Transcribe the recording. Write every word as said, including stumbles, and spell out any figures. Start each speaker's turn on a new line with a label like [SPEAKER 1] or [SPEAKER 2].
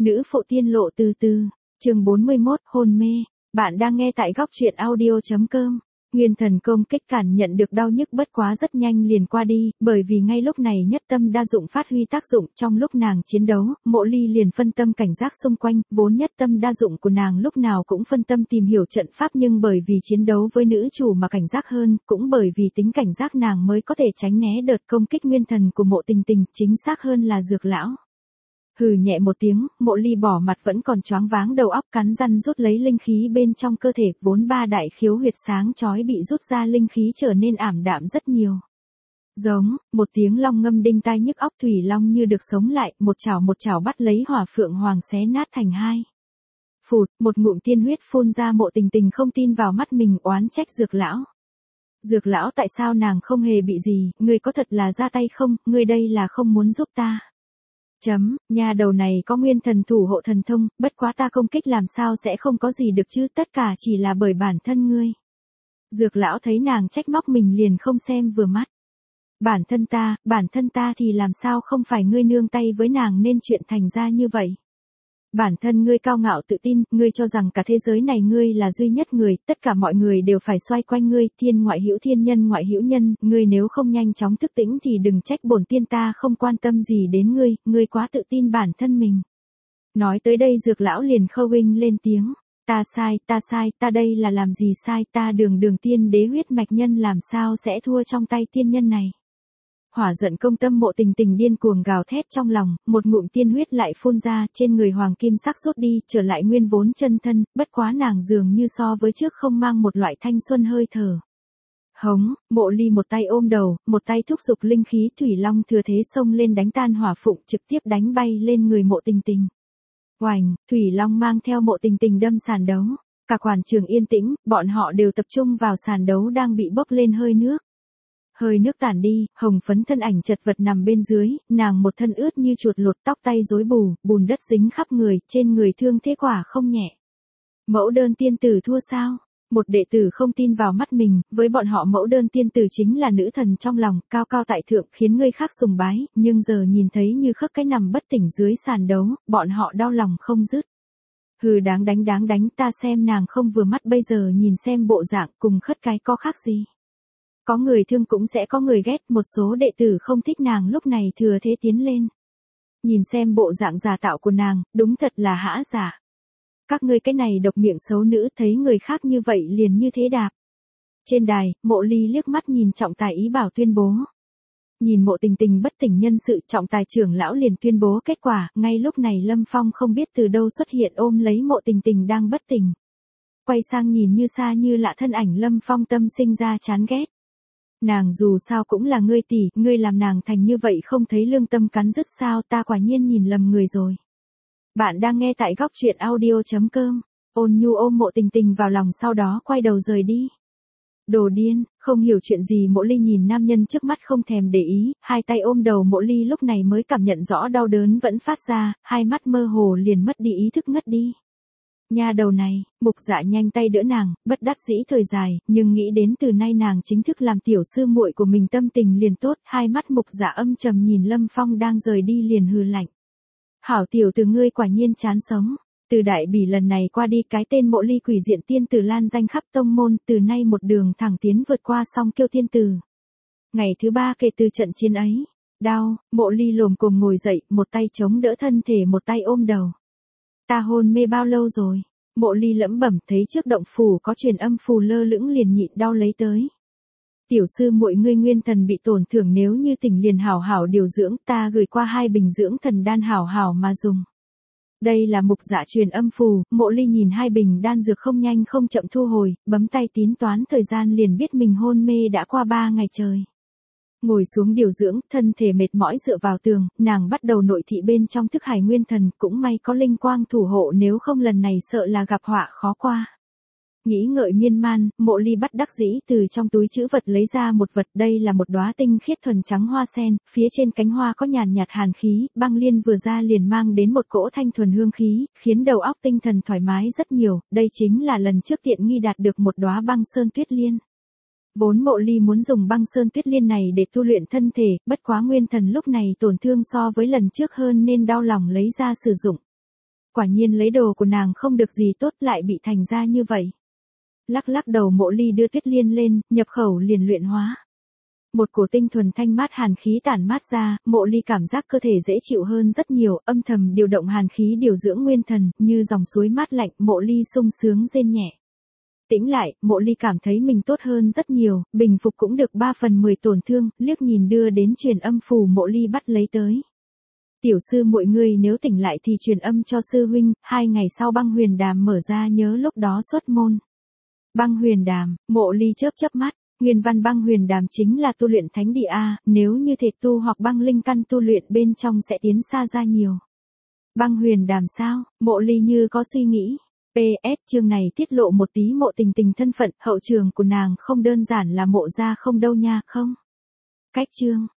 [SPEAKER 1] Nữ phụ tiên lộ từ từ, chương bốn mươi mốt, hôn mê. Bạn đang nghe tại góc truyện audio.com. Nguyên thần công kích cảm nhận được đau nhức bất quá rất nhanh liền qua đi, bởi vì ngay lúc này nhất tâm đa dụng phát huy tác dụng. Trong lúc nàng chiến đấu, Mộ Ly liền phân tâm cảnh giác xung quanh, vốn nhất tâm đa dụng của nàng lúc nào cũng phân tâm tìm hiểu trận pháp, nhưng bởi vì chiến đấu với nữ chủ mà cảnh giác hơn, cũng bởi vì tính cảnh giác nàng mới có thể tránh né đợt công kích nguyên thần của Mộ Tình Tình, chính xác hơn là Dược lão. Hừ nhẹ một tiếng, Mộ Ly bỏ mặt vẫn còn choáng váng đầu óc, cắn răng rút lấy linh khí bên trong cơ thể, vốn ba đại khiếu huyệt sáng chói bị rút ra, linh khí trở nên ảm đạm rất nhiều. Giống, một tiếng long ngâm đinh tai nhức óc, thủy long như được sống lại, một chảo một chảo bắt lấy Hỏa Phượng Hoàng xé nát thành hai. Phụt, một ngụm tiên huyết phun ra. Mộ Tình Tình không tin vào mắt mình, oán trách Dược lão. Dược lão, tại sao nàng không hề bị gì, ngươi có thật là ra tay không, ngươi đây là không muốn giúp ta. Chấm, nhà đầu này có nguyên thần thủ hộ thần thông, bất quá ta công kích làm sao sẽ không có gì được chứ, tất cả chỉ là bởi bản thân ngươi. Dược lão thấy nàng trách móc mình liền không xem vừa mắt. Bản thân ta, bản thân ta thì làm sao không phải ngươi nương tay với nàng nên chuyện thành ra như vậy. Bản thân ngươi cao ngạo tự tin, ngươi cho rằng cả thế giới này ngươi là duy nhất người, tất cả mọi người đều phải xoay quanh ngươi, thiên ngoại hữu thiên, nhân ngoại hữu nhân, ngươi nếu không nhanh chóng thức tỉnh thì đừng trách bổn tiên ta không quan tâm gì đến ngươi, ngươi quá tự tin bản thân mình. Nói tới đây Dược lão liền khâu vinh lên tiếng, ta sai, ta sai, ta đây là làm gì sai, ta đường đường tiên đế huyết mạch nhân làm sao sẽ thua trong tay tiên nhân này. Hỏa giận công tâm. Mộ Tình Tình điên cuồng gào thét trong lòng, một ngụm tiên huyết lại phun ra, trên người hoàng kim sắc rút đi, trở lại nguyên vốn chân thân, bất quá nàng dường như so với trước không mang một loại thanh xuân hơi thở. Hống, Mộ Ly một tay ôm đầu, một tay thúc giục linh khí, thủy long thừa thế xông lên đánh tan hỏa phụng, trực tiếp đánh bay lên người Mộ Tình Tình. Oành, thủy long mang theo Mộ Tình Tình đâm sàn đấu, cả quảng trường yên tĩnh, bọn họ đều tập trung vào sàn đấu đang bị bốc lên hơi nước. Hơi nước tản đi, hồng phấn thân ảnh chật vật nằm bên dưới, nàng một thân ướt như chuột lột, tóc tay rối bù, bùn đất dính khắp người, trên người thương thế quả không nhẹ. Mẫu đơn tiên tử thua sao? Một đệ tử không tin vào mắt mình, với bọn họ mẫu đơn tiên tử chính là nữ thần trong lòng, cao cao tại thượng, khiến người khác sùng bái, nhưng giờ nhìn thấy như khắc cái nằm bất tỉnh dưới sàn đấu, bọn họ đau lòng không dứt. Hừ, đáng đánh đáng đánh, ta xem nàng không vừa mắt, bây giờ nhìn xem bộ dạng cùng khất cái có khác gì. Có người thương cũng sẽ có người ghét, một số đệ tử không thích nàng lúc này thừa thế tiến lên. Nhìn xem bộ dạng giả tạo của nàng, đúng thật là hã giả. Các ngươi cái này độc miệng xấu nữ, thấy người khác như vậy liền như thế đạp. Trên đài, Mộ Ly liếc mắt nhìn trọng tài ý bảo tuyên bố. Nhìn Mộ Tình Tình bất tỉnh nhân sự, trọng tài trưởng lão liền tuyên bố kết quả, ngay lúc này Lâm Phong không biết từ đâu xuất hiện ôm lấy Mộ Tình Tình đang bất tỉnh. Quay sang nhìn như xa như lạ thân ảnh Lâm Phong, tâm sinh ra chán ghét. Nàng dù sao cũng là ngươi tỷ, ngươi làm nàng thành như vậy không thấy lương tâm cắn rứt sao, ta quả nhiên nhìn lầm người rồi. Bạn đang nghe tại góc truyện audio.com. Ôn nhu ôm Mộ Tình Tình vào lòng, sau đó quay đầu rời đi. Đồ điên, không hiểu chuyện gì. Mộ Ly nhìn nam nhân trước mắt không thèm để ý, hai tay ôm đầu. Mộ Ly lúc này mới cảm nhận rõ đau đớn vẫn phát ra, hai mắt mơ hồ liền mất đi ý thức ngất đi. Nha đầu này, Mục Dạ nhanh tay đỡ nàng, bất đắc dĩ thời dài, nhưng nghĩ đến từ nay nàng chính thức làm tiểu sư muội của mình tâm tình liền tốt, hai mắt Mục Dạ âm trầm nhìn Lâm Phong đang rời đi liền hừ lạnh. Hảo tiểu tử ngươi quả nhiên chán sống, từ đại bỉ lần này qua đi cái tên Mộ Ly quỷ diện tiên tử lan danh khắp tông môn, từ nay một đường thẳng tiến vượt qua song kiêu tiên tử. Ngày thứ ba kể từ trận chiến ấy, đau, Mộ Ly lồm cồm ngồi dậy, một tay chống đỡ thân thể một tay ôm đầu. Ta hôn mê bao lâu rồi? Mộ Ly lẩm bẩm, thấy trước động phủ có truyền âm phù lơ lửng liền nhịn đau lấy tới. Tiểu sư muội ngươi nguyên thần bị tổn thương, nếu như tỉnh liền hảo hảo điều dưỡng, ta gửi qua hai bình dưỡng thần đan hảo hảo mà dùng. Đây là Mục Dạ truyền âm phù. Mộ Ly nhìn hai bình đan dược không nhanh không chậm thu hồi, bấm tay tính toán thời gian liền biết mình hôn mê đã qua ba ngày trời. Ngồi xuống điều dưỡng, thân thể mệt mỏi dựa vào tường, nàng bắt đầu nội thị bên trong thức hải nguyên thần, cũng may có linh quang thủ hộ, nếu không lần này sợ là gặp họa khó qua. Nghĩ ngợi miên man, Mộ Ly bắt đắc dĩ từ trong túi trữ vật lấy ra một vật, đây là một đóa tinh khiết thuần trắng hoa sen, phía trên cánh hoa có nhàn nhạt hàn khí, băng liên vừa ra liền mang đến một cỗ thanh thuần hương khí, khiến đầu óc tinh thần thoải mái rất nhiều, đây chính là lần trước tiện nghi đạt được một đóa băng sơn tuyết liên. Vốn Mộ Ly muốn dùng băng sơn tuyết liên này để tu luyện thân thể, bất quá nguyên thần lúc này tổn thương so với lần trước hơn nên đau lòng lấy ra sử dụng. Quả nhiên lấy đồ của nàng không được gì tốt lại bị thành ra như vậy. Lắc lắc đầu Mộ Ly đưa Tuyết Liên lên, nhập khẩu liền luyện hóa. Một cổ tinh thuần thanh mát hàn khí tản mát ra, Mộ Ly cảm giác cơ thể dễ chịu hơn rất nhiều, âm thầm điều động hàn khí điều dưỡng nguyên thần, như dòng suối mát lạnh, Mộ Ly sung sướng rên nhẹ. Tĩnh lại, Mộ Ly cảm thấy mình tốt hơn rất nhiều, bình phục cũng được ba phần mười tổn thương, liếc nhìn đưa đến truyền âm phù Mộ Ly bắt lấy tới. Tiểu sư muội ngươi nếu tỉnh lại thì truyền âm cho sư huynh, hai ngày sau băng huyền đàm mở ra nhớ lúc đó xuất môn. Băng huyền đàm, Mộ Ly chớp chớp mắt, nguyên văn băng huyền đàm chính là tu luyện thánh địa A, nếu như thể tu hoặc băng linh căn tu luyện bên trong sẽ tiến xa ra nhiều. Băng huyền đàm sao, Mộ Ly như có suy nghĩ. pê ét chương này tiết lộ một tí Mộ Tình Tình thân phận, hậu trường của nàng không đơn giản là Mộ gia không đâu nha không. Cách chương.